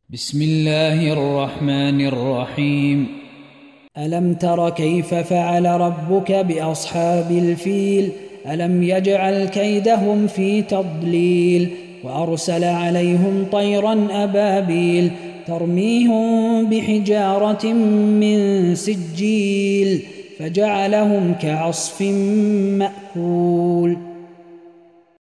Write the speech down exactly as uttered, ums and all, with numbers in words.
بسم الله الرحمن الرحيم. ألم تر كيف فعل ربك بأصحاب الفيل؟ ألم يجعل كيدهم في تضليل وأرسل عليهم طيرا أبابيل ترميهم بحجارة من سجيل فجعلهم كعصف مأكول.